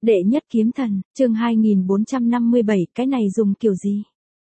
Đệ nhất kiếm thần, chương 2457, cái này dùng kiểu gì?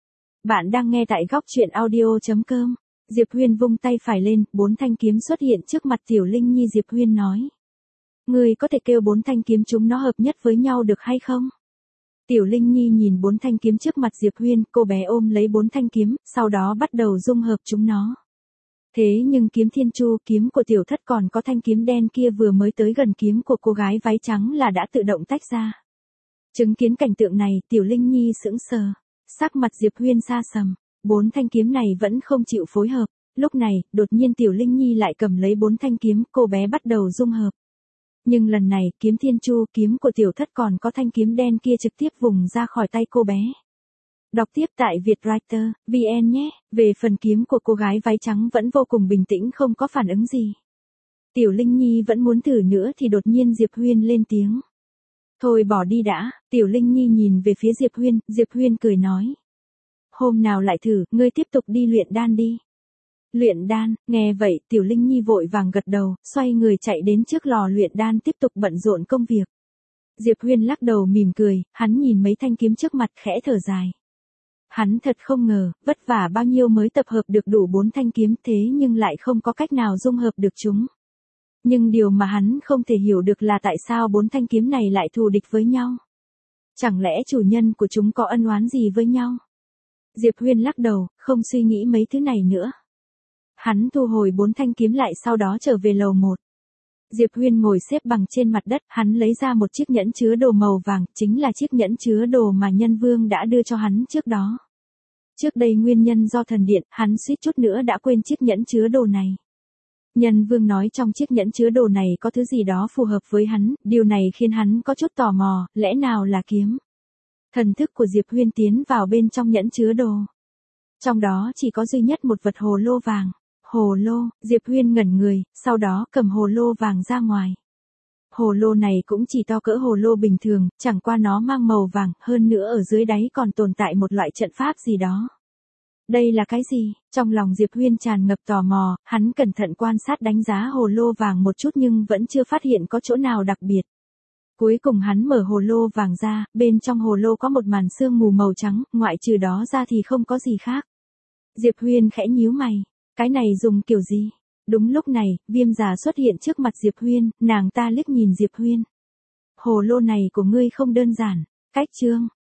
Bạn đang nghe tại góc truyện audio.com. Diệp Huyên vung tay phải lên, 4 thanh kiếm xuất hiện trước mặt Tiểu Linh Nhi. Diệp Huyên nói. Ngươi có thể kêu 4 thanh kiếm chúng nó hợp nhất với nhau được hay không? Tiểu Linh Nhi nhìn 4 thanh kiếm trước mặt Diệp Huyên, cô bé ôm lấy 4 thanh kiếm, sau đó bắt đầu dung hợp chúng nó. Thế nhưng kiếm thiên chu, kiếm của tiểu thất còn có thanh kiếm đen kia vừa mới tới gần kiếm của cô gái váy trắng là đã tự động tách ra. Chứng kiến cảnh tượng này, Tiểu Linh Nhi sững sờ, sắc mặt Diệp Huyên sa sầm, 4 thanh kiếm này vẫn không chịu phối hợp. Lúc này, đột nhiên Tiểu Linh Nhi lại cầm lấy 4 thanh kiếm, cô bé bắt đầu dung hợp. Nhưng lần này, kiếm thiên chu, kiếm của tiểu thất còn có thanh kiếm đen kia trực tiếp vùng ra khỏi tay cô bé. Đọc tiếp tại Vietwriter, VN nhé. Về phần kiếm của cô gái váy trắng vẫn vô cùng bình tĩnh, không có phản ứng gì. Tiểu Linh Nhi vẫn muốn thử nữa thì đột nhiên Diệp Huyên lên tiếng. Thôi bỏ đi đã. Tiểu Linh Nhi nhìn về phía Diệp Huyên cười nói. Hôm nào lại thử, ngươi tiếp tục đi luyện đan đi. Luyện đan, nghe vậy Tiểu Linh Nhi vội vàng gật đầu, xoay người chạy đến trước lò luyện đan tiếp tục bận rộn công việc. Diệp Huyên lắc đầu mỉm cười, hắn nhìn mấy thanh kiếm trước mặt khẽ thở dài. Hắn thật không ngờ, vất vả bao nhiêu mới tập hợp được đủ 4 thanh kiếm thế nhưng lại không có cách nào dung hợp được chúng. Nhưng điều mà hắn không thể hiểu được là tại sao 4 thanh kiếm này lại thù địch với nhau. Chẳng lẽ chủ nhân của chúng có ân oán gì với nhau? Diệp Huyên lắc đầu, không suy nghĩ mấy thứ này nữa. Hắn thu hồi 4 thanh kiếm lại sau đó trở về lầu 1. Diệp Huyên ngồi xếp bằng trên mặt đất, hắn lấy ra một chiếc nhẫn chứa đồ màu vàng, chính là chiếc nhẫn chứa đồ mà Nhân Vương đã đưa cho hắn trước đó. Trước đây nguyên nhân do thần điện, hắn suýt chút nữa đã quên chiếc nhẫn chứa đồ này. Nhân Vương nói trong chiếc nhẫn chứa đồ này có thứ gì đó phù hợp với hắn, điều này khiến hắn có chút tò mò, lẽ nào là kiếm? Thần thức của Diệp Huyên tiến vào bên trong nhẫn chứa đồ. Trong đó chỉ có duy nhất một vật hồ lô vàng. Hồ lô, Diệp Huyên ngẩn người, sau đó cầm hồ lô vàng ra ngoài. Hồ lô này cũng chỉ to cỡ hồ lô bình thường, chẳng qua nó mang màu vàng, hơn nữa ở dưới đáy còn tồn tại một loại trận pháp gì đó. Đây là cái gì? Trong lòng Diệp Huyên tràn ngập tò mò, hắn cẩn thận quan sát đánh giá hồ lô vàng một chút nhưng vẫn chưa phát hiện có chỗ nào đặc biệt. Cuối cùng hắn mở hồ lô vàng ra, bên trong hồ lô có một màn sương mù màu trắng, ngoại trừ đó ra thì không có gì khác. Diệp Huyên khẽ nhíu mày. Cái này dùng kiểu gì? Đúng lúc này, Viêm Già xuất hiện trước mặt Diệp Huyên, nàng ta liếc nhìn Diệp Huyên. Hồ lô này của ngươi không đơn giản. Cách chương,